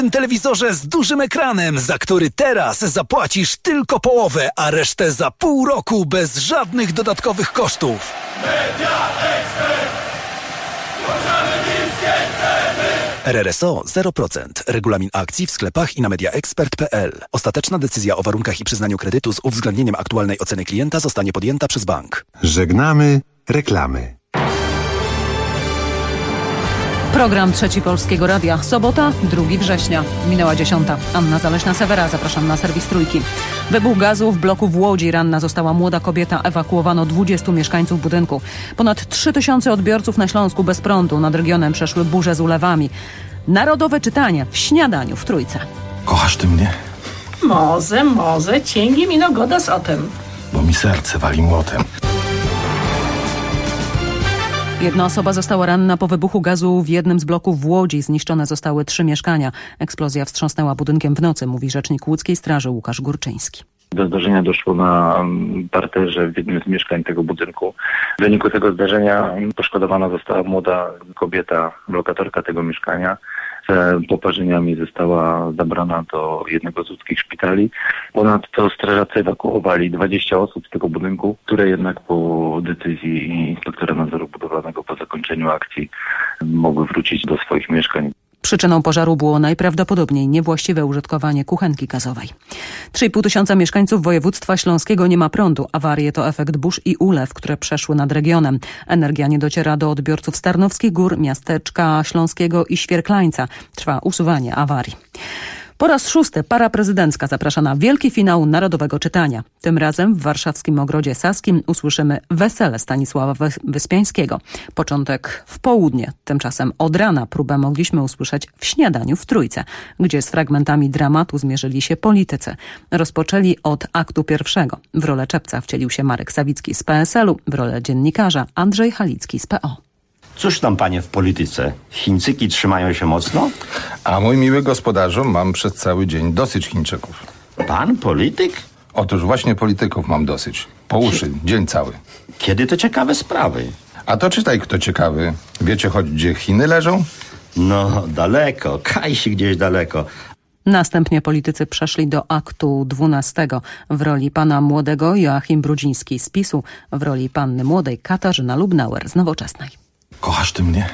telewizorze z dużym ekranem, za który teraz zapłacisz tylko połowę, a resztę za pół roku bez żadnych dodatkowych kosztów. Media Expert. RRSO 0%. Regulamin akcji w sklepach i na mediaexpert.pl. Ostateczna decyzja o warunkach i przyznaniu kredytu z uwzględnieniem aktualnej oceny klienta zostanie podjęta przez bank. Żegnamy reklamy. Program Trzeci Polskiego Radia. Sobota, 2 września. Minęła 10. Anna Zaleśna-Sewera. Zapraszam na serwis Trójki. Wybuch gazu w bloku w Łodzi. Ranna została młoda kobieta. Ewakuowano 20 mieszkańców budynku. Ponad 3000 odbiorców na Śląsku bez prądu. Nad regionem przeszły burze z ulewami. Narodowe czytanie w śniadaniu w Trójce. Kochasz ty mnie? Może, cięgi mi no godas o tym. Bo mi serce wali młotem. Jedna osoba została ranna po wybuchu gazu w jednym z bloków w Łodzi. Zniszczone zostały 3 mieszkania. Eksplozja wstrząsnęła budynkiem w nocy, mówi rzecznik łódzkiej straży Łukasz Górczyński. Do zdarzenia doszło na parterze w jednym z mieszkań tego budynku. W wyniku tego zdarzenia poszkodowana została młoda kobieta, lokatorka tego mieszkania. Z poparzeniami została zabrana do jednego z łódzkich szpitali. Ponadto strażacy ewakuowali 20 osób z tego budynku, które jednak po decyzji inspektora nadzoru budowlanego po zakończeniu akcji mogły wrócić do swoich mieszkań. Przyczyną pożaru było najprawdopodobniej niewłaściwe użytkowanie kuchenki gazowej. 3,5 tysiąca mieszkańców województwa śląskiego nie ma prądu. Awarie to efekt burz i ulew, które przeszły nad regionem. Energia nie dociera do odbiorców z Tarnowskich Gór, Miasteczka Śląskiego i Świerklańca. Trwa usuwanie awarii. Po raz 6. para prezydencka zaprasza na wielki finał Narodowego Czytania. Tym razem w warszawskim Ogrodzie Saskim usłyszymy wesele Stanisława Wyspiańskiego. Początek w południe. Tymczasem od rana próbę mogliśmy usłyszeć w śniadaniu w Trójce, gdzie z fragmentami dramatu zmierzyli się politycy. Rozpoczęli od aktu pierwszego. W rolę czepca wcielił się Marek Sawicki z PSL-u, w rolę dziennikarza Andrzej Halicki z PO. Cóż tam, panie, w polityce? Chińczyki trzymają się mocno? A mój miły gospodarzu, mam przez cały dzień dosyć Chińczyków. Pan polityk? Otóż właśnie polityków mam dosyć. Po uszy, dzień cały. Kiedy to ciekawe sprawy? A to czytaj, kto ciekawy. Wiecie choć gdzie Chiny leżą? No, daleko. Kajsi gdzieś daleko. Następnie politycy przeszli do aktu 12. W roli pana młodego Joachim Brudziński z PiS-u, w roli panny młodej Katarzyna Lubnauer z Nowoczesnej. Kochasz ty mnie?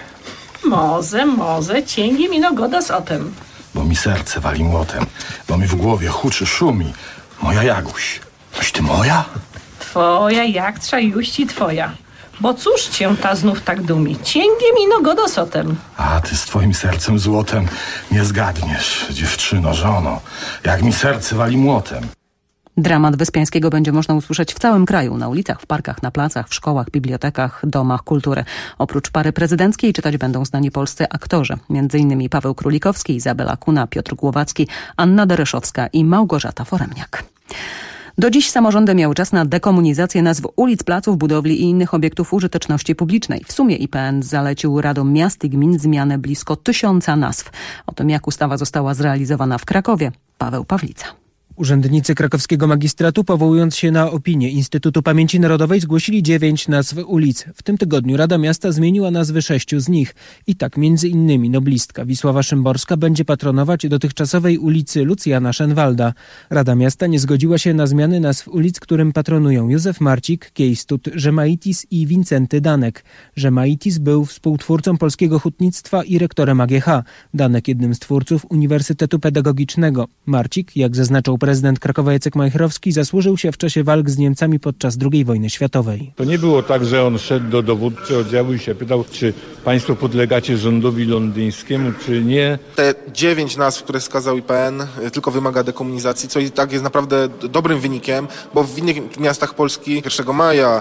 Może, cięgi mi no godas o tym. Bo mi serce wali młotem. Bo mi w głowie huczy, szumi. Moja Jaguś. Toś ty moja? Twoja, jak trza juści twoja. Bo cóż cię ta znów tak dumi? Cięgi mi no godas o tym. A ty z twoim sercem złotem nie zgadniesz, dziewczyno, żono. Jak mi serce wali młotem. Dramat Wyspiańskiego będzie można usłyszeć w całym kraju, na ulicach, w parkach, na placach, w szkołach, bibliotekach, domach kultury. Oprócz pary prezydenckiej czytać będą znani polscy aktorzy, m.in. Paweł Królikowski, Izabela Kuna, Piotr Głowacki, Anna Dereszowska i Małgorzata Foremniak. Do dziś samorządy miały czas na dekomunizację nazw ulic, placów, budowli i innych obiektów użyteczności publicznej. W sumie IPN zalecił radom miast i gmin zmianę blisko 1000 nazw. O tym, jak ustawa została zrealizowana w Krakowie, Paweł Pawlica. Urzędnicy krakowskiego magistratu, powołując się na opinię Instytutu Pamięci Narodowej, zgłosili 9 nazw ulic. W tym tygodniu Rada Miasta zmieniła nazwy 6 z nich. I tak między innymi noblistka Wisława Szymborska będzie patronować dotychczasowej ulicy Lucjana Szenwalda. Rada Miasta nie zgodziła się na zmiany nazw ulic, którym patronują Józef Marcik, Kiejstut, Żemaitis i Wincenty Danek. Żemaitis był współtwórcą polskiego hutnictwa i rektorem AGH. Danek jednym z twórców Uniwersytetu Pedagogicznego. Marcik, jak zaznaczył prezydent Krakowa Jacek Majchrowski, zasłużył się w czasie walk z Niemcami podczas II wojny światowej. To nie było tak, że on szedł do dowódcy oddziału i się pytał, czy państwo podlegacie rządowi londyńskiemu, czy nie. Te 9 nazw, które wskazał IPN, tylko wymaga dekomunizacji, co i tak jest naprawdę dobrym wynikiem, bo w innych miastach Polski 1 maja,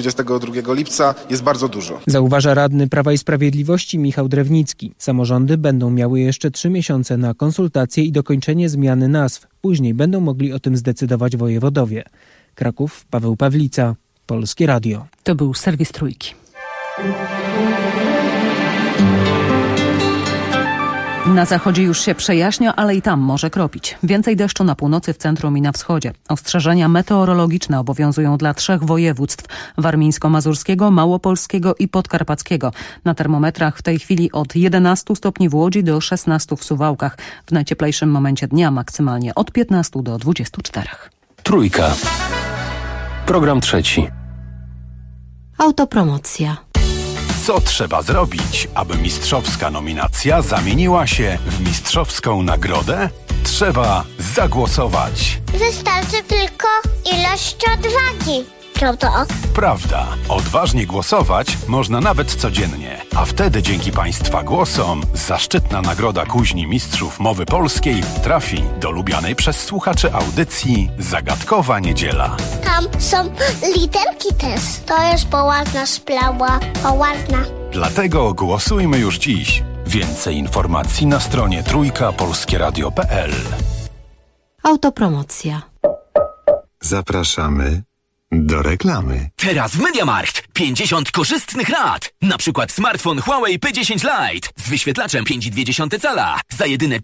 22 lipca jest bardzo dużo. Zauważa radny Prawa i Sprawiedliwości Michał Drewnicki. Samorządy będą miały jeszcze 3 miesiące na konsultacje i dokończenie zmiany nazw. Później będą mogli o tym zdecydować wojewodowie. Kraków, Paweł Pawlica, Polskie Radio. To był serwis Trójki. Na zachodzie już się przejaśnia, ale i tam może kropić. Więcej deszczu na północy, w centrum i na wschodzie. Ostrzeżenia meteorologiczne obowiązują dla 3 województw: warmińsko-mazurskiego, małopolskiego i podkarpackiego. Na termometrach w tej chwili od 11 stopni w Łodzi do 16 w Suwałkach. W najcieplejszym momencie dnia maksymalnie od 15 do 24. Trójka. Program trzeci. Autopromocja. Co trzeba zrobić, aby mistrzowska nominacja zamieniła się w mistrzowską nagrodę? Trzeba zagłosować. Wystarczy tylko ilość odwagi. Prawda? Prawda. Odważnie głosować można nawet codziennie. A wtedy dzięki Państwa głosom zaszczytna nagroda Kuźni Mistrzów Mowy Polskiej trafi do lubianej przez słuchaczy audycji Zagadkowa Niedziela. Tam są literki też. To jest poważna sprawa. Poważna. Dlatego głosujmy już dziś. Więcej informacji na stronie trójkapolskieradio.pl. Autopromocja. Zapraszamy do reklamy. Teraz w MediaMarkt 50 korzystnych rat. Na przykład smartfon Huawei P10 Lite z wyświetlaczem 5,2 cala za jedyne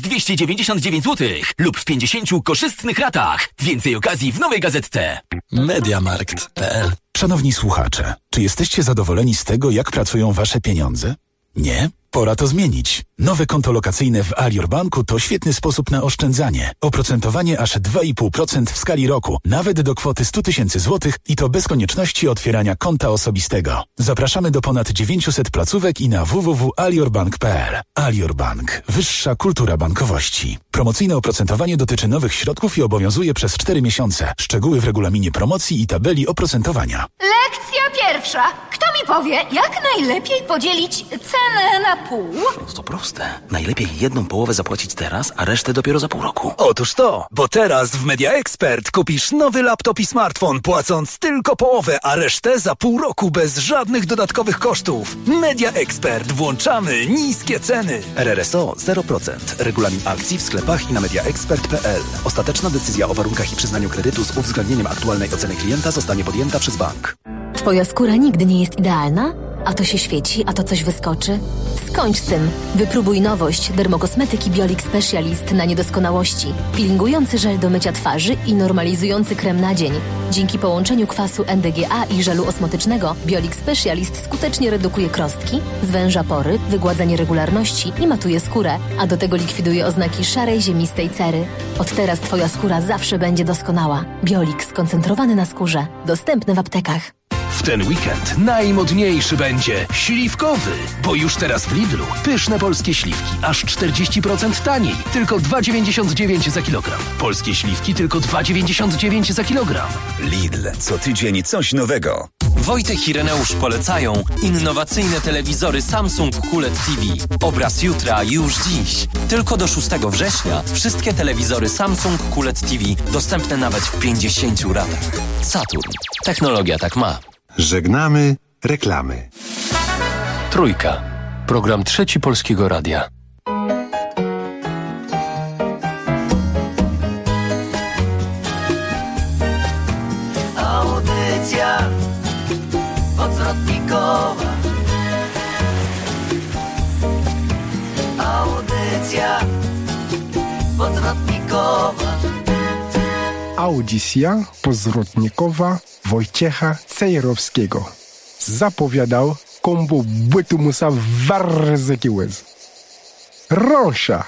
1299 zł lub w 50 korzystnych ratach. Więcej okazji w nowej gazetce. MediaMarkt.pl. Szanowni słuchacze, czy jesteście zadowoleni z tego, jak pracują wasze pieniądze? Nie? Pora to zmienić. Nowe konto lokacyjne w Alior Banku to świetny sposób na oszczędzanie. Oprocentowanie aż 2,5% w skali roku, nawet do kwoty 100 000 złotych i to bez konieczności otwierania konta osobistego. Zapraszamy do ponad 900 placówek i na www.aliorbank.pl. Alior Bank. Wyższa kultura bankowości. Promocyjne oprocentowanie dotyczy nowych środków i obowiązuje przez 4 miesiące. Szczegóły w regulaminie promocji i tabeli oprocentowania. Lekcja pierwsza. Kto mi powie, jak najlepiej podzielić cenę na pół? To proste. Najlepiej jedną połowę zapłacić teraz, a resztę dopiero za pół roku. Otóż to, bo teraz w Media Expert kupisz nowy laptop i smartfon, płacąc tylko połowę, a resztę za pół roku bez żadnych dodatkowych kosztów. Media Expert. Włączamy niskie ceny. RRSO 0%. Regulamin akcji w sklepach i na mediaexpert.pl. Ostateczna decyzja o warunkach i przyznaniu kredytu z uwzględnieniem aktualnej oceny klienta zostanie podjęta przez bank. Twoja skóra nigdy nie jest idealna? A to się świeci, a to coś wyskoczy? Skończ z tym. Wypróbuj nowość dermokosmetyki Biolix Specialist na niedoskonałości. Peelingujący żel do mycia twarzy i normalizujący krem na dzień. Dzięki połączeniu kwasu NDGA i żelu osmotycznego Biolix Specialist skutecznie redukuje krostki, zwęża pory, wygładza nieregularności i matuje skórę, a do tego likwiduje oznaki szarej, ziemistej cery. Od teraz Twoja skóra zawsze będzie doskonała. Biolix skoncentrowany na skórze. Dostępny w aptekach. W ten weekend najmodniejszy będzie śliwkowy, bo już teraz w Lidlu pyszne polskie śliwki aż 40% taniej, tylko 2,99 za kilogram. Polskie śliwki tylko 2,99 za kilogram. Lidl, co tydzień coś nowego. Wojtek i Reneusz polecają innowacyjne telewizory Samsung QLED TV. Obraz jutra już dziś. Tylko do 6 września wszystkie telewizory Samsung QLED TV dostępne nawet w 50 ratach. Saturn. Technologia tak ma. Żegnamy reklamy. Trójka. Program trzeci Polskiego Radia. Audycja odwrotnikowa. Audycja odwrotnikowa. Audycja pozwrotnikowa Wojciecha Cejrowskiego. Zapowiadał kombo bytu musa warzyki łez. Rąsza.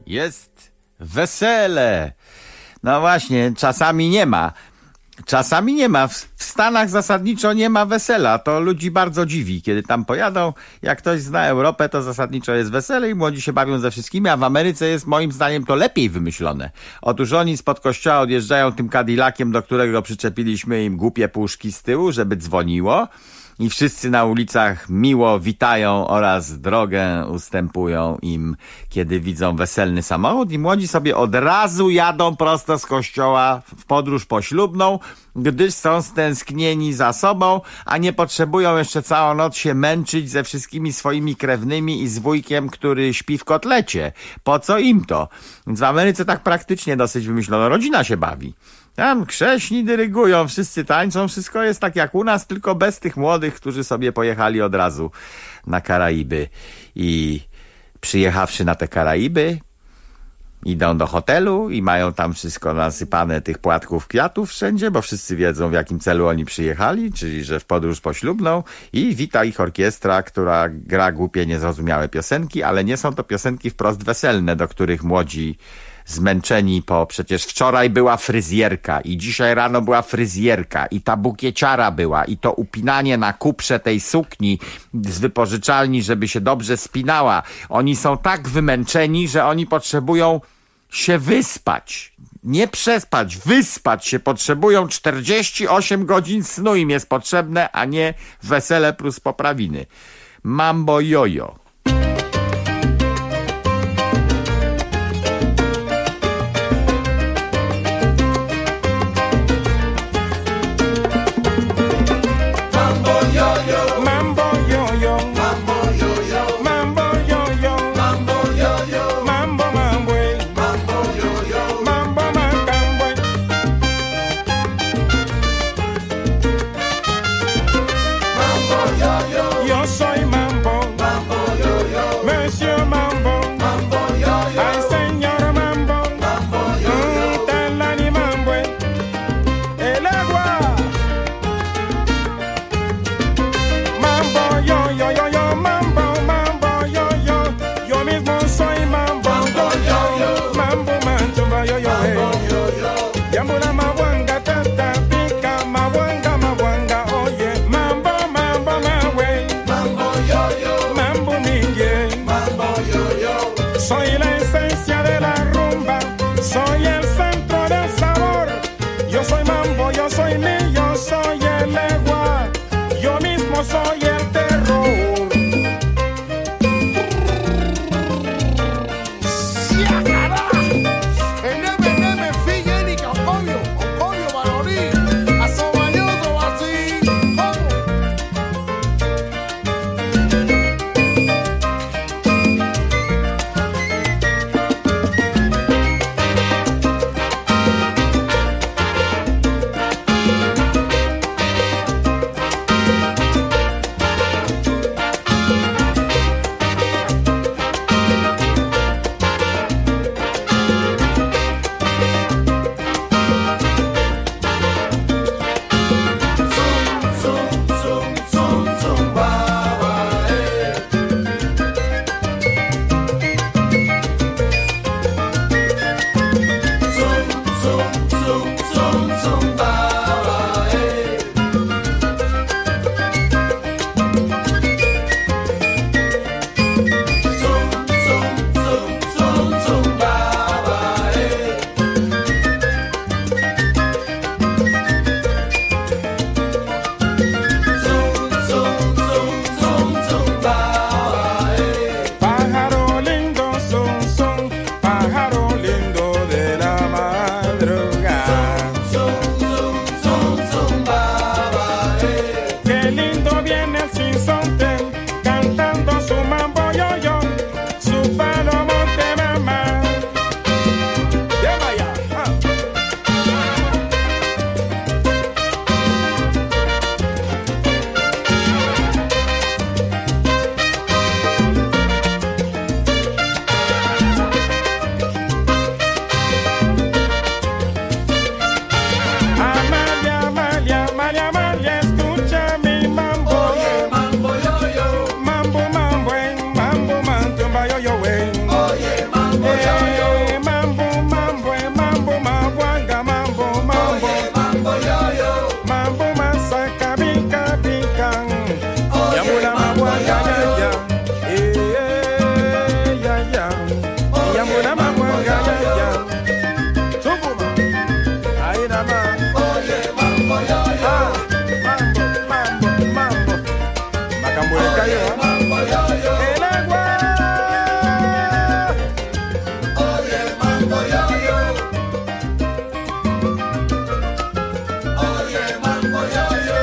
jest wesele. No właśnie, czasami nie ma. Czasami nie ma. W Stanach zasadniczo nie ma wesela. To ludzi bardzo dziwi. Kiedy tam pojadą, jak ktoś zna Europę, to zasadniczo jest wesele i młodzi się bawią ze wszystkimi, a w Ameryce jest moim zdaniem to lepiej wymyślone. Otóż oni spod kościoła odjeżdżają tym Cadillaciem, do którego przyczepiliśmy im głupie puszki z tyłu, żeby dzwoniło. I wszyscy na ulicach miło witają oraz drogę ustępują im, kiedy widzą weselny samochód i młodzi sobie od razu jadą prosto z kościoła w podróż poślubną, gdyż są stęsknieni za sobą, a nie potrzebują jeszcze całą noc się męczyć ze wszystkimi swoimi krewnymi i z wujkiem, który śpi w kotlecie. Po co im to? Więc w Ameryce tak praktycznie dosyć wymyślono. Rodzina się bawi. Tam krześni dyrygują, wszyscy tańczą, wszystko jest tak jak u nas, tylko bez tych młodych, którzy sobie pojechali od razu na Karaiby. I przyjechawszy na te Karaiby, idą do hotelu i mają tam wszystko nasypane tych płatków kwiatów wszędzie, bo wszyscy wiedzą, w jakim celu oni przyjechali, czyli że w podróż poślubną, i wita ich orkiestra, która gra głupie, niezrozumiałe piosenki, ale nie są to piosenki wprost weselne, do których młodzi zmęczeni, przecież wczoraj była fryzjerka i dzisiaj rano była fryzjerka i ta bukieciara była i to upinanie na kuprze tej sukni z wypożyczalni, żeby się dobrze spinała. Oni są tak wymęczeni, że oni potrzebują się wyspać. Nie przespać, wyspać się potrzebują. 48 godzin snu im jest potrzebne, a nie wesele plus poprawiny. Mambo jojo. Oye, mambo yo-yo. El agua. Oye, mambo yo-yo. Oye, mambo yo-yo.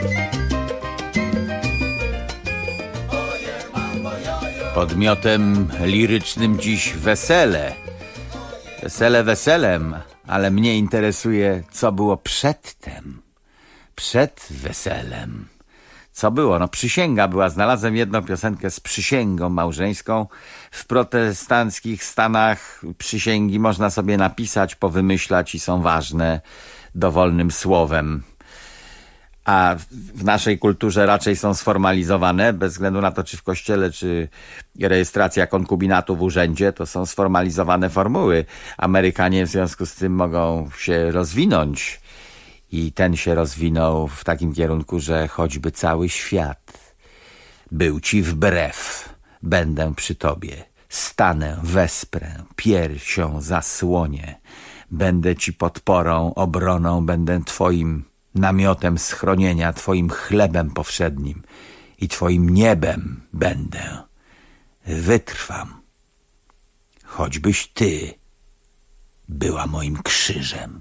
Oye, mambo yo-yo. Podmiotem lirycznym dziś wesele. Wesele weselem, ale mnie interesuje, co było przedtem. Przed weselem. Co było? No przysięga była. Znalazłem jedną piosenkę z przysięgą małżeńską. W protestanckich stanach przysięgi można sobie napisać, powymyślać i są ważne dowolnym słowem. A w naszej kulturze raczej są sformalizowane, bez względu na to, czy w kościele, czy rejestracja konkubinatu w urzędzie, to są sformalizowane formuły. Amerykanie w związku z tym mogą się rozwinąć. I ten się rozwinął w takim kierunku, że choćby cały świat był ci wbrew, będę przy tobie, stanę, wesprę, piersią zasłonię, będę ci podporą, obroną, będę twoim namiotem schronienia, twoim chlebem powszednim i twoim niebem będę. Wytrwam, choćbyś ty była moim krzyżem.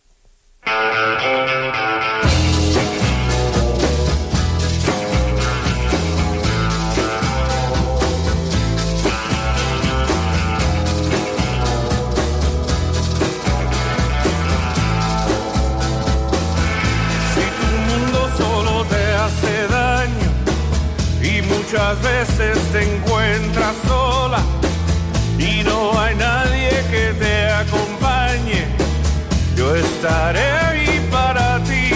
Muchas veces te encuentras sola y no hay nadie que te acompañe. Yo estaré ahí para ti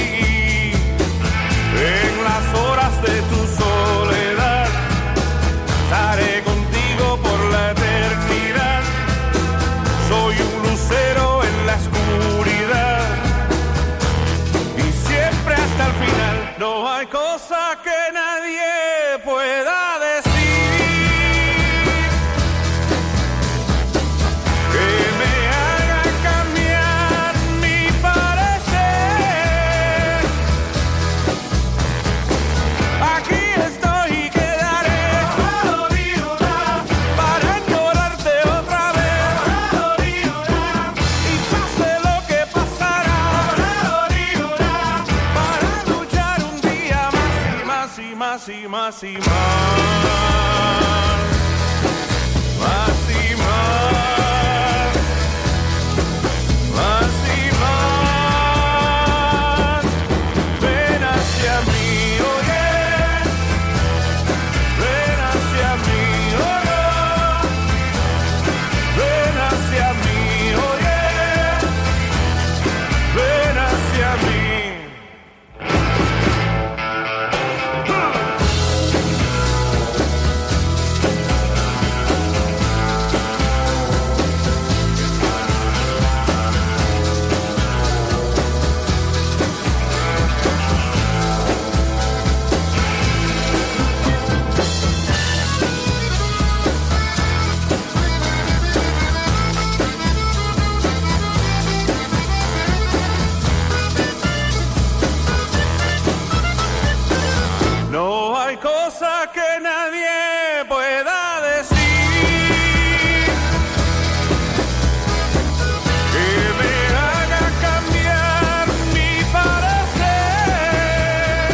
en las horas de tu soledad. Estaré contigo por la eternidad. Soy un lucero en la oscuridad y siempre hasta el final. No hay cosa que nadie pueda decir que me haga cambiar mi parecer. Aquí estoy y quedaré para llorarte otra vez y pase lo que pasará, para luchar un día más y más y más y más y más. Más y más, más y más. Ven hacia mí, oye, ven hacia mí, oye, ven hacia mí, oye, ven hacia mí. No hay cosa que nadie pueda decir que me haga cambiar mi parecer.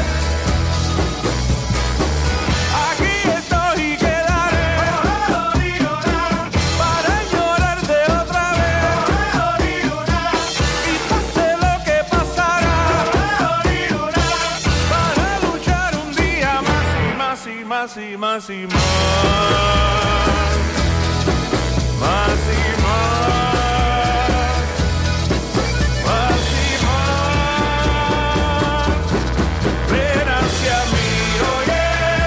Aquí estoy y quedaré para llorarte otra vez y pase lo que pasará, para luchar un día más y más y más y más y más. Más y más. Más y más. Ven hacia mí, oye.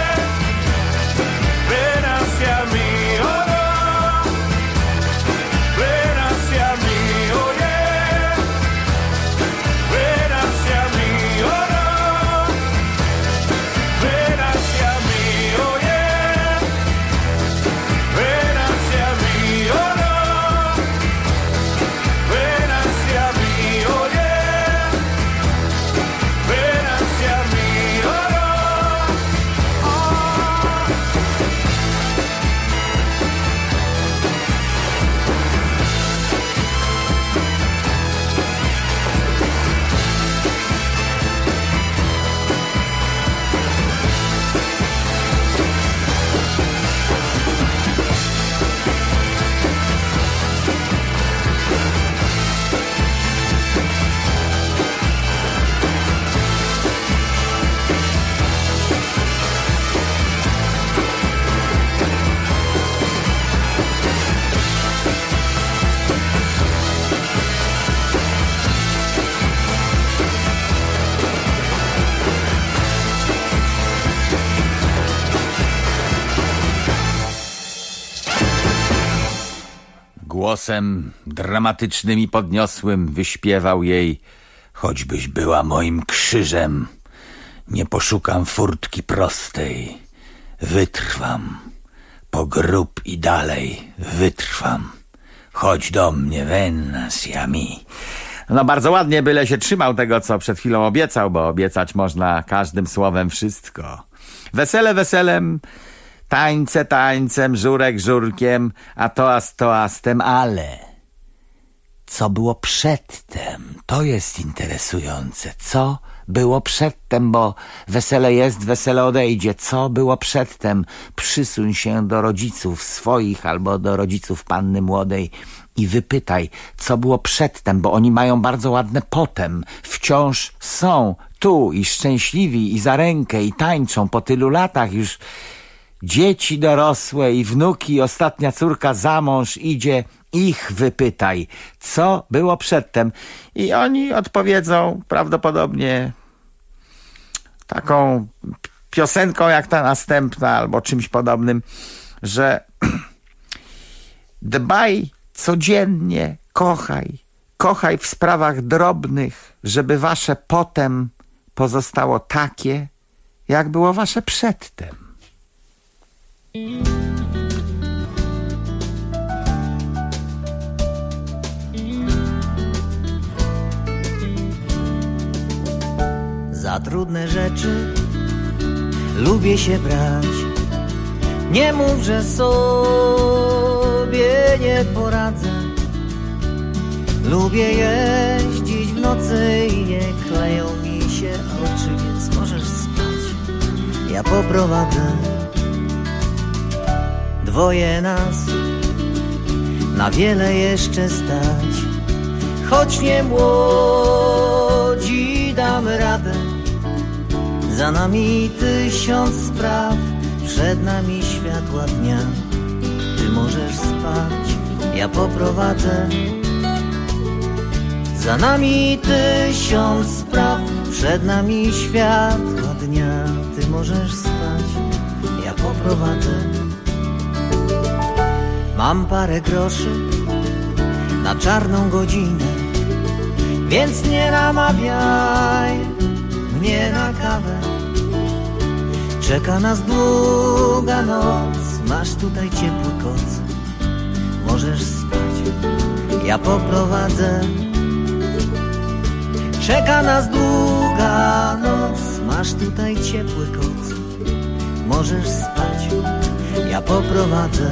Ven hacia mí, oye. Ven hacia mí, oye. Ven hacia mí, oye. Ven hacia mí, oye. Ven hacia mí, oye. Głosem dramatycznym i podniosłym wyśpiewał jej: choćbyś była moim krzyżem, nie poszukam furtki prostej. Wytrwam, po grób i dalej wytrwam. Chodź do mnie, venas y a mí. No bardzo ładnie, byle się trzymał tego, co przed chwilą obiecał, bo obiecać można każdym słowem wszystko. Wesele weselem, tańce tańcem, żurek żurkiem, a toast toastem, ale co było przedtem? To jest interesujące. Co było przedtem, bo wesele jest, wesele odejdzie. Co było przedtem? Przysuń się do rodziców swoich albo do rodziców panny młodej i wypytaj, co było przedtem, bo oni mają bardzo ładne potem. Wciąż są tu i szczęśliwi i za rękę i tańczą po tylu latach już. Dzieci dorosłe i wnuki, ostatnia córka za mąż idzie. Ich wypytaj, co było przedtem. I oni odpowiedzą prawdopodobnie taką piosenką jak ta następna albo czymś podobnym, że dbaj codziennie, kochaj w sprawach drobnych, żeby wasze potem pozostało takie, jak było wasze przedtem. Za trudne rzeczy lubię się brać. Nie mów, że sobie nie poradzę. Lubię jeździć w nocy i nie kleją mi się oczy, więc możesz spać. Ja poprowadzę. Dwoje nas na wiele jeszcze stać. Choć nie młodzi, damy radę. Za nami 1000 spraw, przed nami światła dnia. Ty możesz spać, ja poprowadzę. Za nami 1000 spraw, przed nami światła dnia. Ty możesz spać, ja poprowadzę. Mam parę groszy na czarną godzinę, więc nie namawiaj mnie na kawę. Czeka nas długa noc, masz tutaj ciepły koc. Możesz spać, ja poprowadzę. Czeka nas długa noc, masz tutaj ciepły koc. Możesz spać, ja poprowadzę.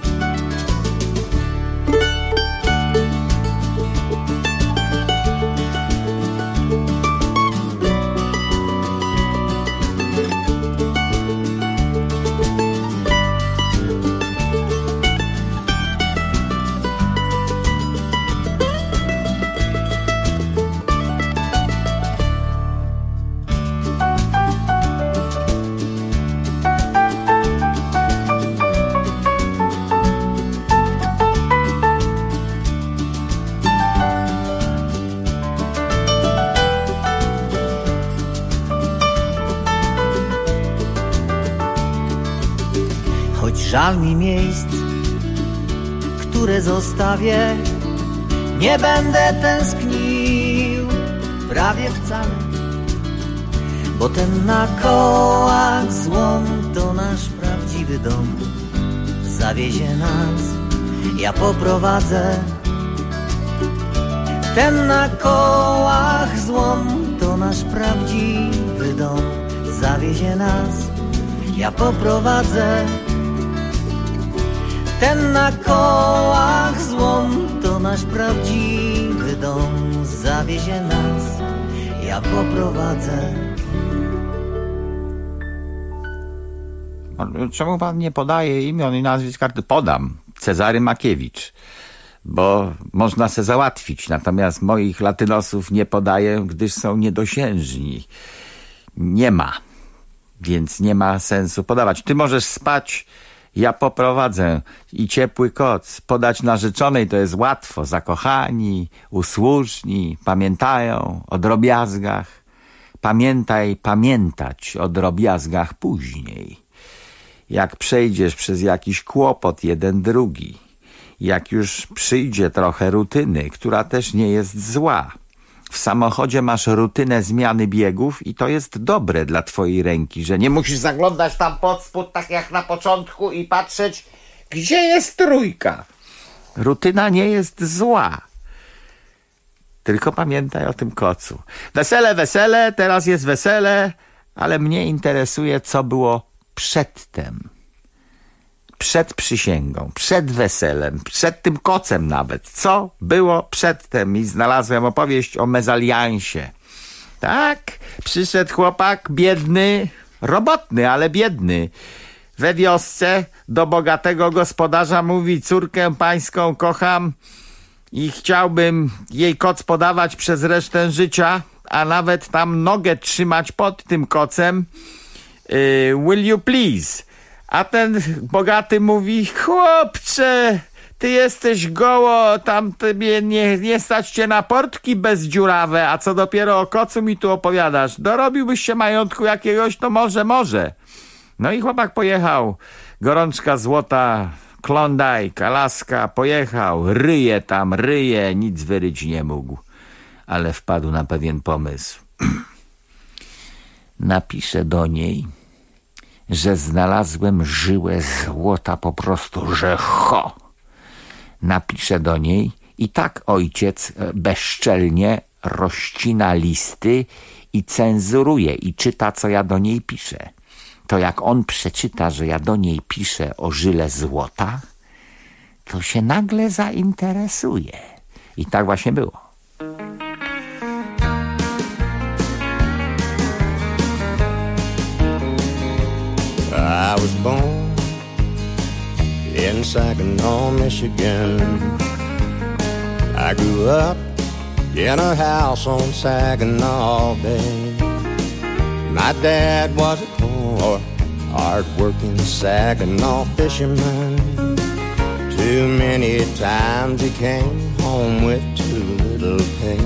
Żal mi miejsc, które zostawię. Nie będę tęsknił prawie wcale, bo ten na kołach złom to nasz prawdziwy dom. Zawiezie nas, ja poprowadzę. Ten na kołach złom to nasz prawdziwy dom. Zawiezie nas, ja poprowadzę. Ten na kołach złom to nasz prawdziwy dom. Zawiezie nas, ja poprowadzę. Czemu pan nie podaje imion i nazwisk karty? Podam. Cezary Makiewicz. Bo można se załatwić. Natomiast moich latynosów nie podaję, gdyż są niedosiężni. Nie ma. Więc nie ma sensu podawać. Ty możesz spać, ja poprowadzę. I ciepły koc. Podać narzeczonej to jest łatwo. Zakochani, usłużni, pamiętają o drobiazgach. Pamiętaj pamiętać o drobiazgach później. Jak przejdziesz przez jakiś kłopot jeden drugi jak już przyjdzie trochę rutyny, która też nie jest zła. W samochodzie masz rutynę zmiany biegów i to jest dobre dla twojej ręki, że nie musisz zaglądać tam pod spód, tak jak na początku i patrzeć, gdzie jest trójka. Rutyna nie jest zła. Tylko pamiętaj o tym kocu. Wesele, wesele, teraz jest wesele, ale mnie interesuje, co było przedtem. Przed przysięgą, przed weselem, przed tym kocem nawet. Co było przedtem? I znalazłem opowieść o mezaliansie. Tak, przyszedł chłopak biedny, robotny, ale biedny. We wiosce do bogatego gospodarza mówi: córkę pańską kocham i chciałbym jej koc podawać przez resztę życia, a nawet tam nogę trzymać pod tym kocem. Will you please? A ten bogaty mówi: chłopcze, ty jesteś goło, tam tobie nie stać cię na portki bezdziurawe, a co dopiero o kocu mi tu opowiadasz? Dorobiłbyś się majątku jakiegoś, to może. No i chłopak pojechał, gorączka złota, Klondike, Alaska, pojechał, ryje, nic wyryć nie mógł, ale wpadł na pewien pomysł. Napiszę do niej, że znalazłem żyłę złota, po prostu, że ho! Napiszę do niej i tak ojciec bezczelnie rozcina listy i cenzuruje i czyta, co ja do niej piszę. To jak on przeczyta, że ja do niej piszę o żyle złota, to się nagle zainteresuje. I tak właśnie było. I was born in Saginaw, Michigan. I grew up in a house on Saginaw Bay. My dad was a poor, hard-working Saginaw fisherman. Too many times he came home with too little pay.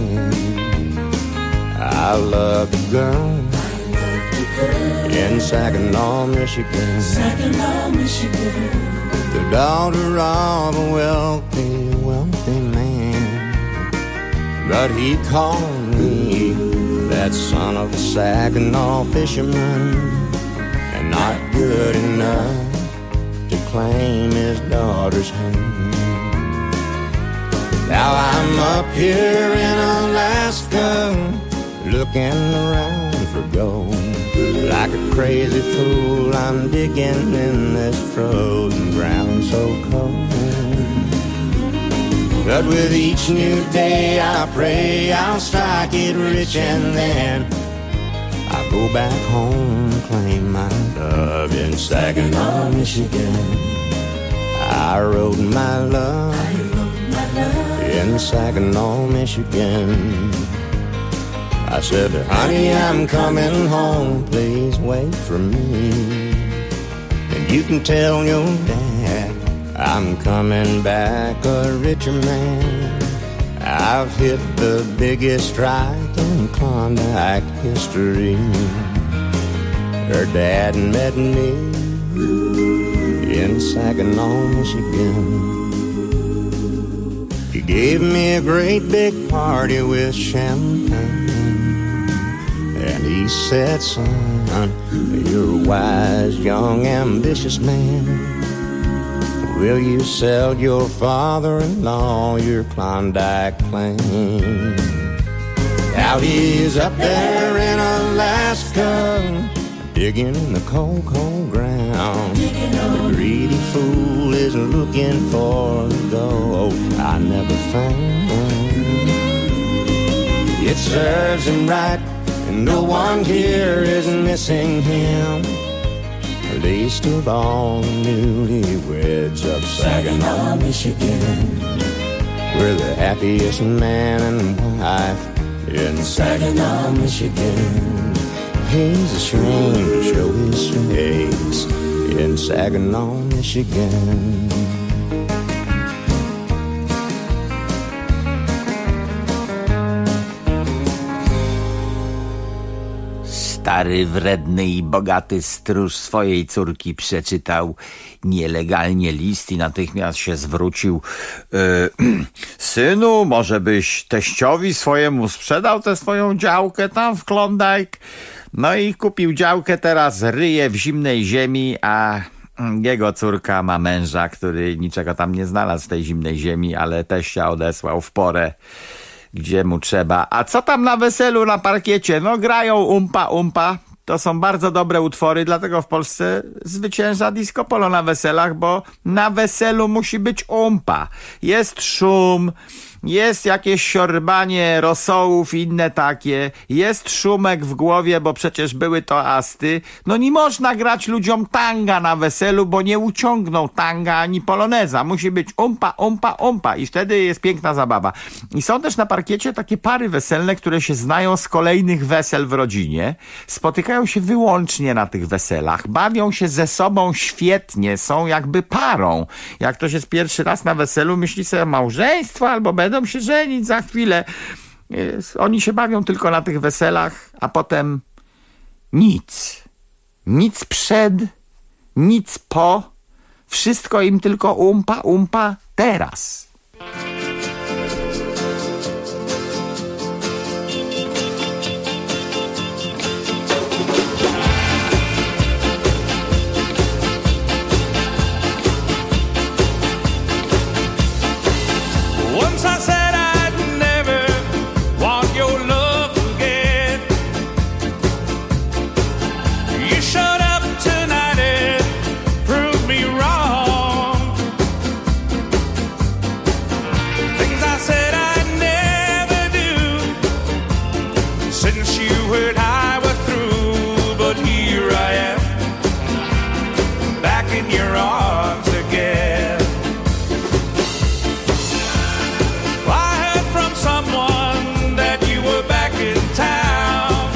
I loved a girl in Saginaw, Michigan. The daughter of a wealthy man. But he called me that son of a Saginaw fisherman, and not good enough to claim his daughter's hand. Now I'm up here in Alaska, looking around for gold. Like a crazy fool, I'm digging in this frozen ground so cold. But with each new day I pray I'll strike it rich, and then I go back home and claim my love in Saginaw, Michigan. I wrote my love in Saginaw, Michigan. I said, honey, I'm coming home, please wait for me. And you can tell your dad I'm coming back a richer man. I've hit the biggest strike in Klondike history. Her dad met me in Saginaw, Michigan. He gave me a great big party with champagne. And he said, son, you're a wise, young, ambitious man. Will you sell your father-in-law your Klondike claim? Now he's up there in Alaska, digging in the cold, cold ground. The greedy fool is looking for the gold I never found. It serves him right, and no one here is missing him, least of all the newlyweds of Saginaw, Michigan. We're the happiest man and wife in Saginaw, Michigan. He's ashamed to show his face in Saginaw, Michigan. stary, wredny i bogaty stróż swojej córki przeczytał nielegalnie list i natychmiast się zwrócił. Synu, może byś teściowi swojemu sprzedał tę swoją działkę tam w Klondike? No i kupił działkę, teraz ryje w zimnej ziemi, a jego córka ma męża, który niczego tam nie znalazł w tej zimnej ziemi, ale teścia odesłał w porę, gdzie mu trzeba. A co tam na weselu, na parkiecie? No grają umpa, umpa. To są bardzo dobre utwory, dlatego w Polsce zwycięża disco polo na weselach, bo na weselu musi być umpa. Jest szum, jest jakieś siorbanie rosołów i inne takie, jest szumek w głowie, bo przecież były to asty. No nie można grać ludziom tanga na weselu, bo nie uciągną tanga ani poloneza. Musi być umpa, umpa, umpa i wtedy jest piękna zabawa. I są też na parkiecie takie pary weselne, które się znają z kolejnych wesel w rodzinie. Spotykają się wyłącznie na tych weselach, bawią się ze sobą świetnie, są jakby parą. Jak ktoś jest pierwszy raz na weselu, myśli sobie małżeństwo albo będą się żenić za chwilę. Oni się bawią tylko na tych weselach, a potem nic. Nic przed, nic po. Wszystko im tylko umpa, umpa teraz. Once I said I'd never want your love again. You showed up tonight and proved me wrong. Things I said I'd never do, since you heard I was through. But here I am, back in your arms again. Someone that you were back in town.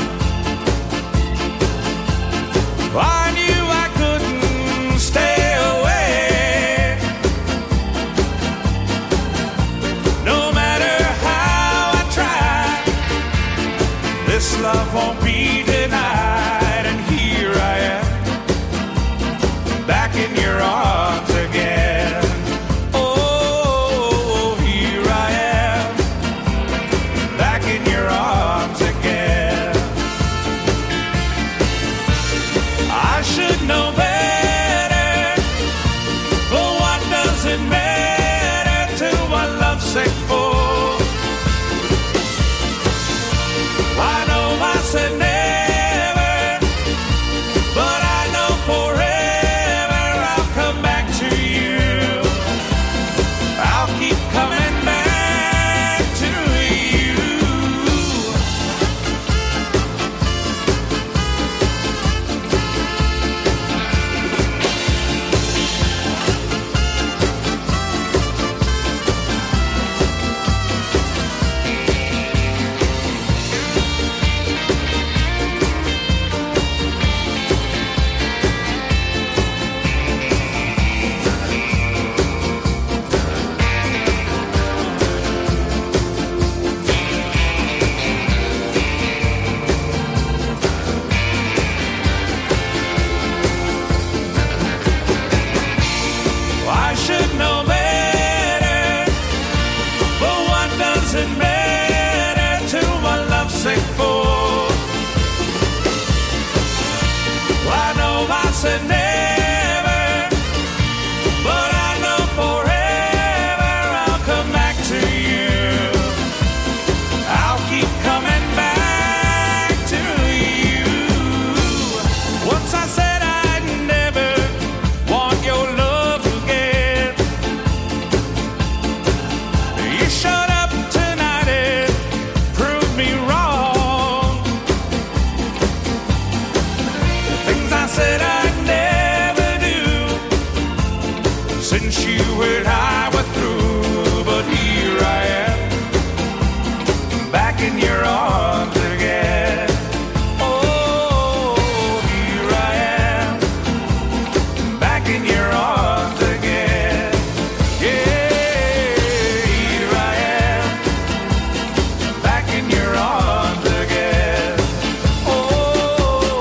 I knew I couldn't stay away. No matter how I try, this love won't be denied. And here I am, back in your arms again. I should know better, but what does it matter to my lovesick fool? I know I said never, but I know forever I'll come back to you. I'll keep coming back to you. I should know better, but what does it matter to my lovesick fool? I know I said never, but I know forever I'll come back to you. I'll keep coming back to you. Once I said I'd never want your love again. You showed up tonight and proved me wrong. Things I said I'd never do, since you heard I was through. But here I am, back in your arms again. Oh, here I am, back in your arms again. Yeah, here I am, back in your arms again. Oh,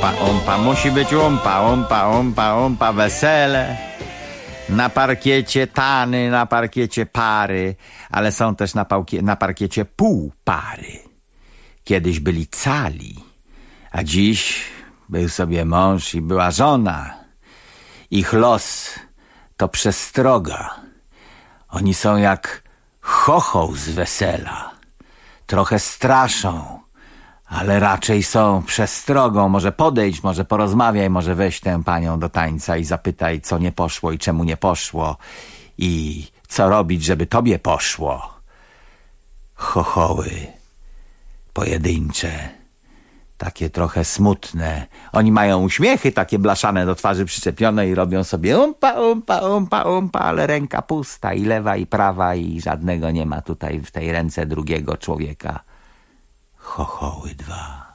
umpa, musi być umpa, wesele. Na parkiecie tany, na parkiecie pary, ale są też na parkiecie półpary. Kiedyś byli cali, a dziś był sobie mąż i była żona. Ich los to przestroga. Oni są jak chochoł z wesela. Trochę straszą, ale raczej są przestrogą. Może podejdź, może porozmawiaj, może weź tę panią do tańca i zapytaj, co nie poszło i czemu nie poszło i co robić, żeby tobie poszło. Chochoły pojedyncze, takie trochę smutne. Oni mają uśmiechy takie blaszane do twarzy przyczepione i robią sobie umpa, ale ręka pusta i lewa i prawa i żadnego nie ma tutaj w tej ręce drugiego człowieka. Chochoły dwa.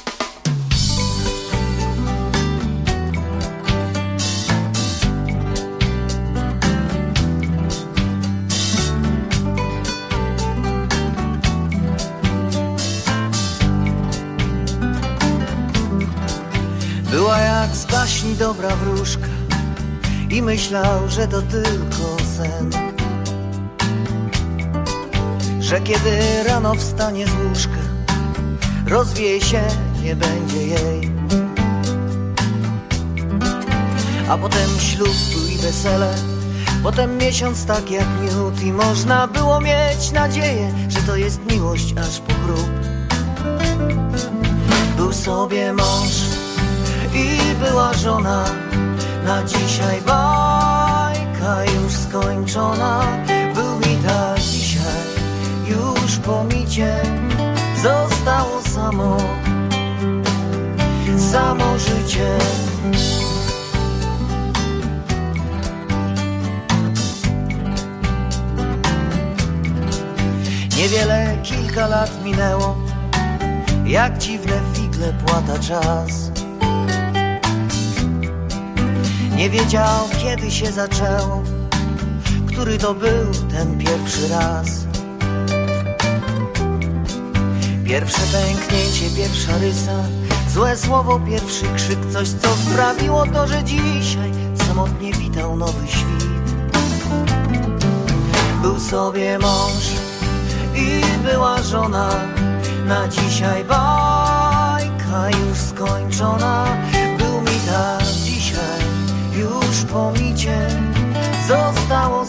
Była jak z baśni dobra wróżka i myślał, że to tylko sen, że kiedy rano wstanie z łóżka, rozwieje się, nie będzie jej. A potem ślub i wesele, potem miesiąc tak jak miód i można było mieć nadzieję, że to jest miłość aż po grób. Był sobie mąż i była żona, na dzisiaj bajka już skończona. Był mi tak dzisiaj, już po micie zostało samo życie. Niewiele, kilka lat minęło, jak dziwne figle płata czas. Nie wiedział, kiedy się zaczęło, który to był ten pierwszy raz. Pierwsze pęknięcie, pierwsza rysa, złe słowo, pierwszy krzyk, coś co sprawiło to, że dzisiaj samotnie witał nowy świt. Był sobie mąż i była żona, na dzisiaj bajka już skończona. Był mi tak dzisiaj, już po micie zostało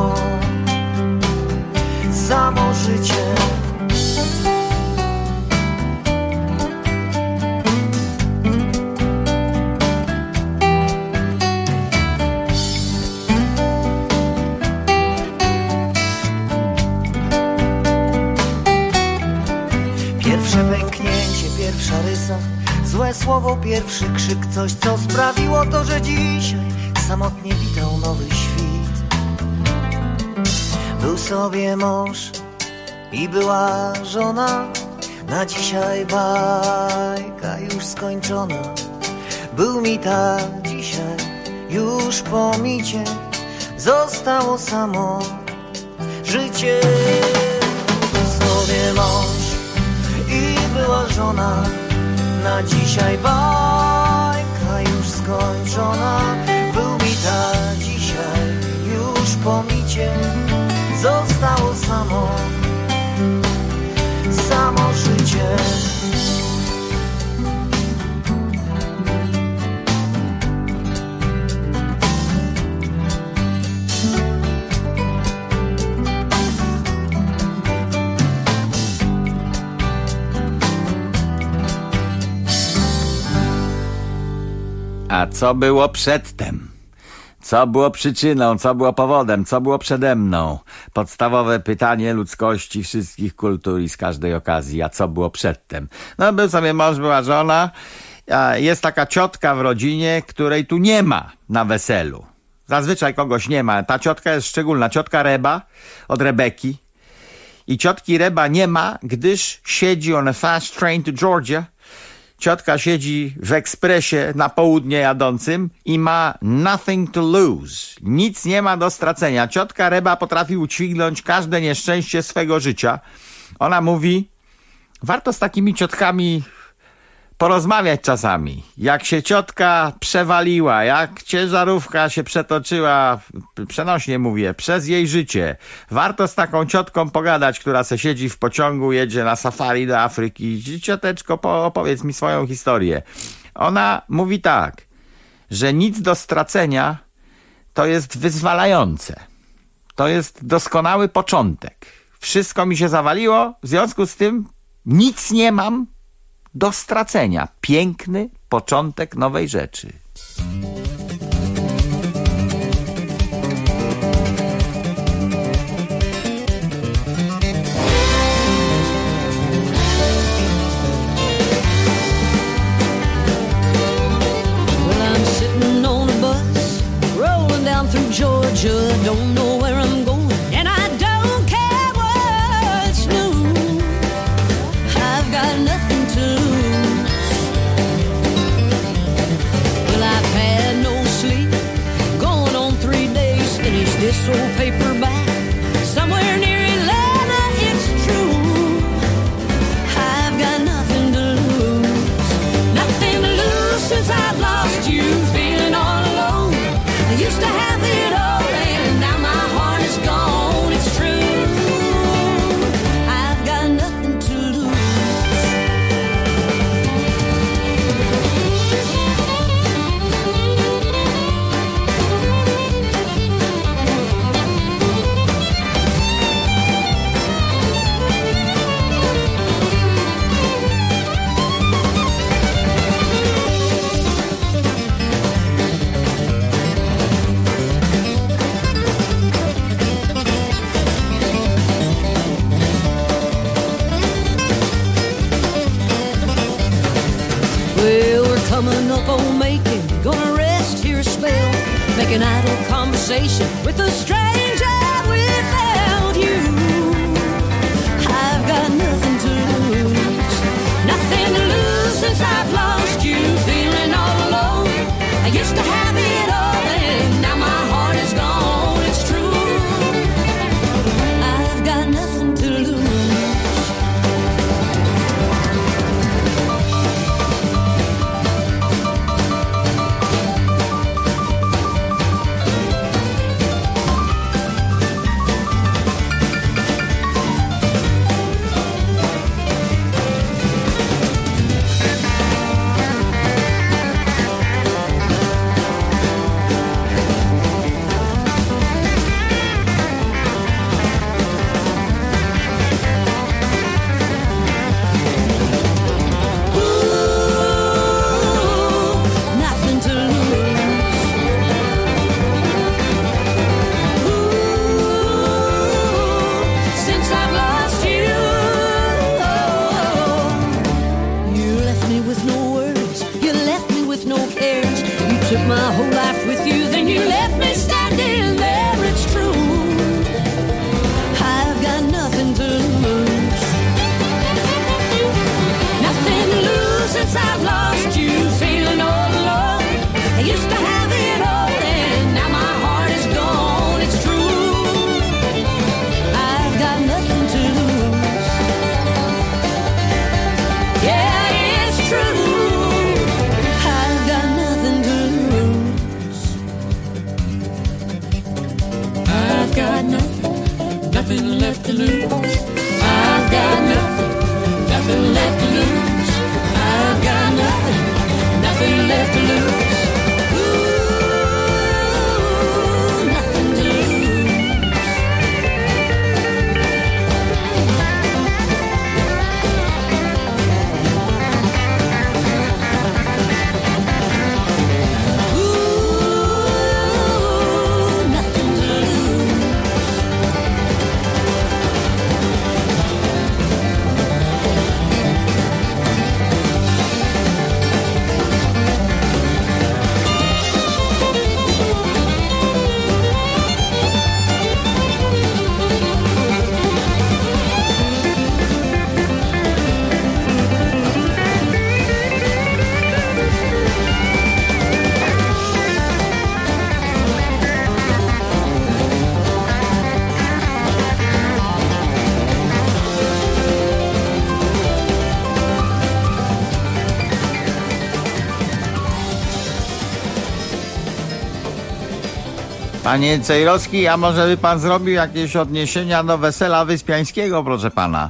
samo życie. Pierwsze pęknięcie, pierwsza rysa, złe słowo, pierwszy krzyk, coś co sprawiło to, że dzisiaj samotnie witał nowy świt. Był sobie mąż i była żona, na dzisiaj bajka już skończona. Był mi tak dzisiaj, już po micie zostało samo życie. Był sobie mąż i była żona, na dzisiaj bajka już skończona. Był mi tak dzisiaj, już po micie zostało samo życie. A co było przedtem? Co było przyczyną, co było powodem, co było przede mną? Podstawowe pytanie ludzkości wszystkich kultur i z każdej okazji. A co było przedtem? No, był sobie mąż, była żona. A jest taka ciotka w rodzinie, której tu nie ma na weselu. Zazwyczaj kogoś nie ma. Ta ciotka jest szczególna. Ciotka Reba od Rebeki. I ciotki Reba nie ma, gdyż siedzi on a fast train to Georgia. Ciotka siedzi w ekspresie na południe jadącym i ma nothing to lose. Nic nie ma do stracenia. Ciotka Reba potrafi udźwignąć każde nieszczęście swego życia. Ona mówi, warto z takimi ciotkami porozmawiać czasami. Jak się ciotka przewaliła, jak ciężarówka się przetoczyła, przenośnie mówię, przez jej życie. Warto z taką ciotką pogadać, która se siedzi w pociągu, jedzie na safari do Afryki. Cioteczko, opowiedz mi swoją historię. Ona mówi tak, że nic do stracenia to jest wyzwalające. To jest doskonały początek. Wszystko mi się zawaliło, w związku z tym nic nie mam do stracenia. Piękny początek nowej rzeczy. Georgia, don't know where I'm going, and I don't care what's new. I've got nothing to lose. Well, I've had no sleep, going on 3 days, finished this old paperback, somewhere near Atlanta, it's true. I've got nothing to lose since I've lost you, feeling all alone. I used to have it all, and now my heart is gone. It's true. I've got nothing to lose. Coming up on Macon, gonna rest here a spell, make an idle conversation with a stranger without you. I've got nothing to lose since I've lost you, feeling all alone. I used to have it all, and now my heart is gone. It's true. I've got nothing to lose. My whole life with you, then you left me standing there. It's true. I've got nothing to lose. Nothing to lose since I've lost you, feeling all alone. I used to have it all, and now my heart is gone. It's true. I've got nothing to lose. Yeah, it's true. I've got nothing to lose. Panie Cejrowski, a może by pan zrobił jakieś odniesienia do wesela Wyspiańskiego, proszę pana?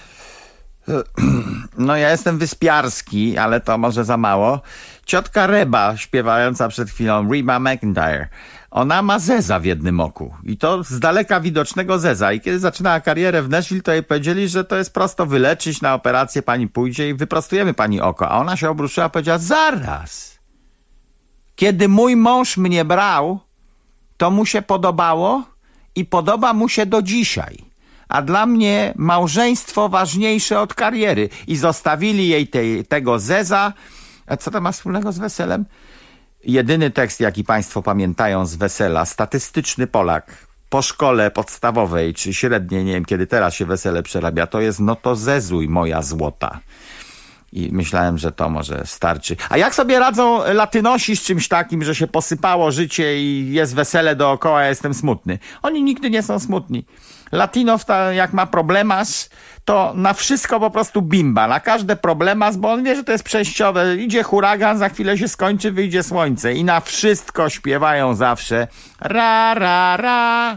No ja jestem wyspiarski, ale to może za mało. Ciotka Reba, śpiewająca przed chwilą, Reba McEntire, ona ma zeza w jednym oku. I to z daleka widocznego zeza. I kiedy zaczynała karierę w Nashville, to jej powiedzieli, że to jest prosto wyleczyć, na operację pani pójdzie i wyprostujemy pani oko. A ona się obruszyła i powiedziała, zaraz. Kiedy mój mąż mnie brał, to mu się podobało i podoba mu się do dzisiaj. A dla mnie małżeństwo ważniejsze od kariery. I zostawili jej tego zeza. A co to ma wspólnego z weselem? Jedyny tekst, jaki państwo pamiętają z wesela, statystyczny Polak po szkole podstawowej czy średniej, nie wiem kiedy teraz się wesele przerabia, to jest no to zezuj moja złota. I myślałem, że to może starczy. A jak sobie radzą latynosi z czymś takim, że się posypało życie i jest wesele dookoła, ja jestem smutny? Oni nigdy nie są smutni. Latinow, jak ma problemas, to na wszystko po prostu bimba, na każde problemas, bo on wie, że to jest przejściowe. Idzie huragan, za chwilę się skończy, wyjdzie słońce. I na wszystko śpiewają zawsze ra, ra, ra.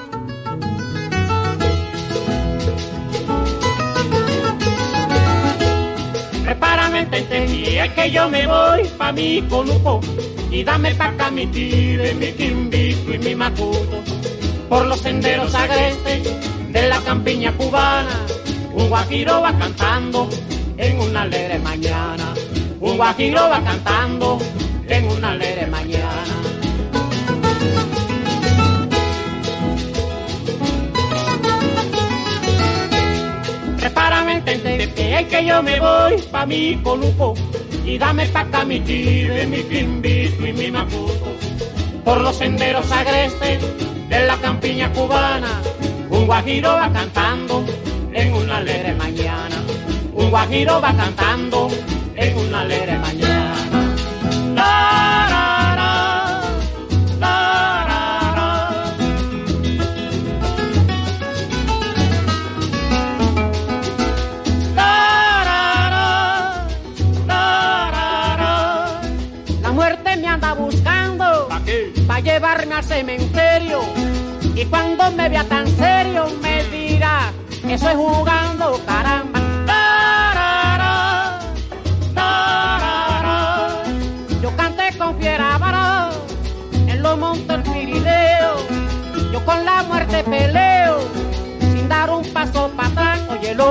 Prepárame, tente, es que yo me voy pa' mi conuco y dame pa' acá mi tire, mi quimbito y mi macuto por los senderos agrestes de la campiña cubana. Un guajiro va cantando en una alegre mañana. Un guajiro va cantando en una alegre mañana. Prepárame, tente, que yo me voy pa' mi conuco y dame pa' acá mi tire, mi quimbito y mi macuto por los senderos agrestes de la campiña cubana. Un guajiro va cantando en una alegre mañana. Un guajiro va cantando en una alegre mañana. La, la, la, la, la, la. La, la, la, la, la, la. La muerte me anda buscando pa' llevarme al cementerio. Y cuando me vea tan serio me dirá, eso es jugando, caramba. Yo canté con fiera varón en los montes Pirineos. Yo con la muerte peleo sin dar un paso para atrás. Óyelo.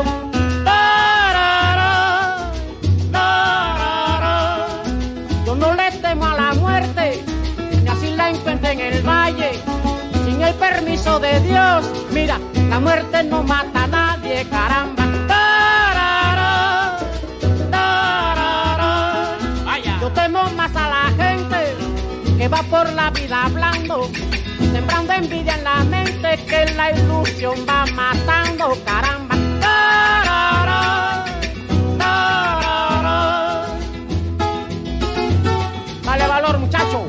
Yo no le temo a la muerte, ni así la encuentro en el valle. Sin el permiso de Dios, mira, la muerte no mata a nadie, caramba. Vaya. Yo temo más a la gente que va por la vida hablando, sembrando envidia en la mente, que la ilusión va matando, caramba. Dale valor, muchacho.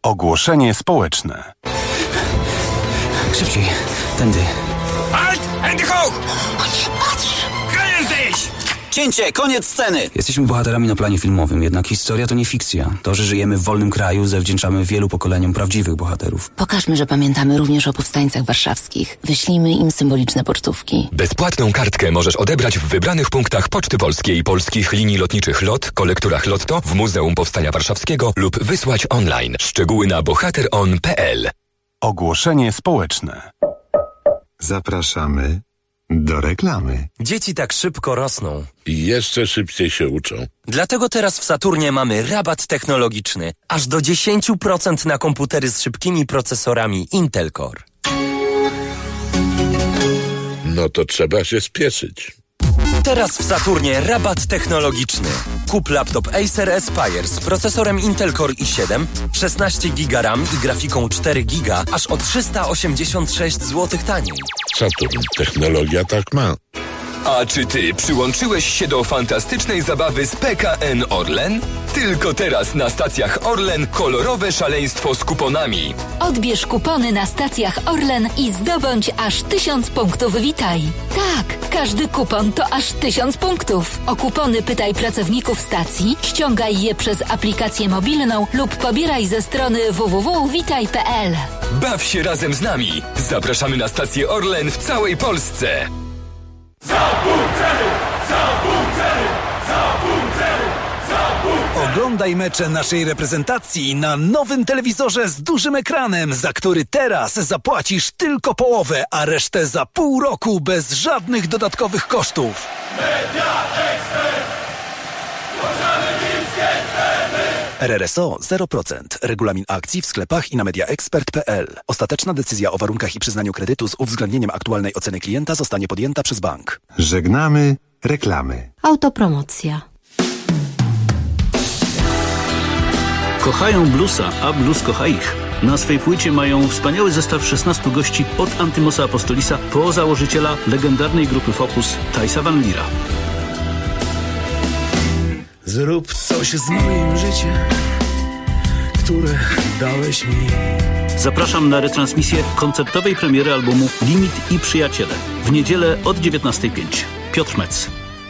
Ogłoszenie społeczne. Szybciej, tędy. Halt! Hände hoch! O nie, patrz! Gdzie jesteś? Cięcie, koniec sceny! Jesteśmy bohaterami na planie filmowym, jednak historia to nie fikcja. To, że żyjemy w wolnym kraju, zawdzięczamy wielu pokoleniom prawdziwych bohaterów. Pokażmy, że pamiętamy również o powstańcach warszawskich. Wyślijmy im symboliczne pocztówki. Bezpłatną kartkę możesz odebrać w wybranych punktach Poczty Polskiej, polskich linii lotniczych LOT, kolekturach Lotto, w Muzeum Powstania Warszawskiego lub wysłać online. Szczegóły na bohateron.pl. Ogłoszenie społeczne. Zapraszamy do reklamy. Dzieci tak szybko rosną. I jeszcze szybciej się uczą. Dlatego teraz w Saturnie mamy rabat technologiczny. Aż do 10% na komputery z szybkimi procesorami Intel Core. No to trzeba się spieszyć. Teraz w Saturnie rabat technologiczny. Kup laptop Acer Aspire z procesorem Intel Core i7, 16 GB RAM i grafiką 4 GB, aż o 386 zł taniej. Saturn. Technologia tak ma. A czy ty przyłączyłeś się do fantastycznej zabawy z PKN Orlen? Tylko teraz na stacjach Orlen kolorowe szaleństwo z kuponami. Odbierz kupony na stacjach Orlen i zdobądź aż 1000 punktów Witaj. Tak, każdy kupon to aż 1000 punktów. O kupony pytaj pracowników stacji, ściągaj je przez aplikację mobilną lub pobieraj ze strony www.witaj.pl. Baw się razem z nami. Zapraszamy na stację Orlen w całej Polsce. Oglądaj mecze naszej reprezentacji na nowym telewizorze z dużym ekranem, za który teraz zapłacisz tylko połowę, a resztę za pół roku bez żadnych dodatkowych kosztów. Media Expert! Włączamy niskie ceny! RRSO 0%. Regulamin akcji w sklepach i na mediaexpert.pl. Ostateczna decyzja o warunkach i przyznaniu kredytu z uwzględnieniem aktualnej oceny klienta zostanie podjęta przez bank. Żegnamy reklamy. Autopromocja. Kochają bluesa, a blues kocha ich. Na swej płycie mają wspaniały zestaw 16 gości od Antymosa Apostolisa po założyciela legendarnej grupy Focus, Thijsa Van Liera. Zrób coś z moim życiem, które dałeś mi. Zapraszam na retransmisję koncertowej premiery albumu Limit i Przyjaciele. W niedzielę od 19:05. Piotr Metz.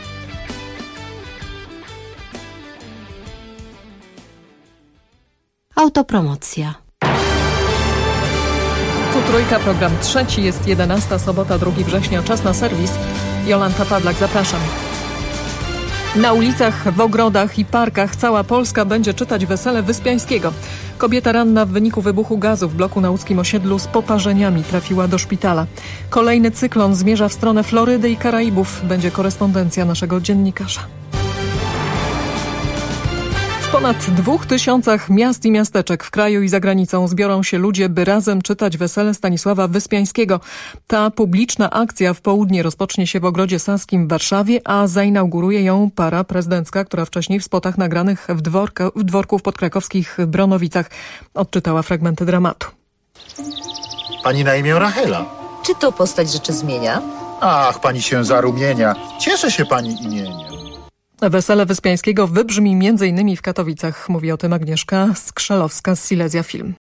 Autopromocja. Tu Trójka, program trzeci, jest 11, sobota, 2 września, czas na serwis. Jolanta Pawlak, zapraszam. Na ulicach, w ogrodach i parkach cała Polska będzie czytać wesele Wyspiańskiego. Kobieta ranna w wyniku wybuchu gazu w bloku na łódzkim osiedlu z poparzeniami trafiła do szpitala. Kolejny cyklon zmierza w stronę Florydy i Karaibów. Będzie korespondencja naszego dziennikarza. W ponad 2000 miast i miasteczek w kraju i za granicą zbiorą się ludzie, by razem czytać wesele Stanisława Wyspiańskiego. Ta publiczna akcja w południe rozpocznie się w Ogrodzie Saskim w Warszawie, a zainauguruje ją para prezydencka, która wcześniej w spotach nagranych w dworku w podkrakowskich Bronowicach odczytała fragmenty dramatu. Pani na imię Rachela. Czy to postać rzeczy zmienia? Ach, pani się zarumienia. Cieszę się pani imieniem. Wesele Wyspiańskiego wybrzmi m.in. w Katowicach. Mówi o tym Agnieszka Skrzelowska z Silesia Film.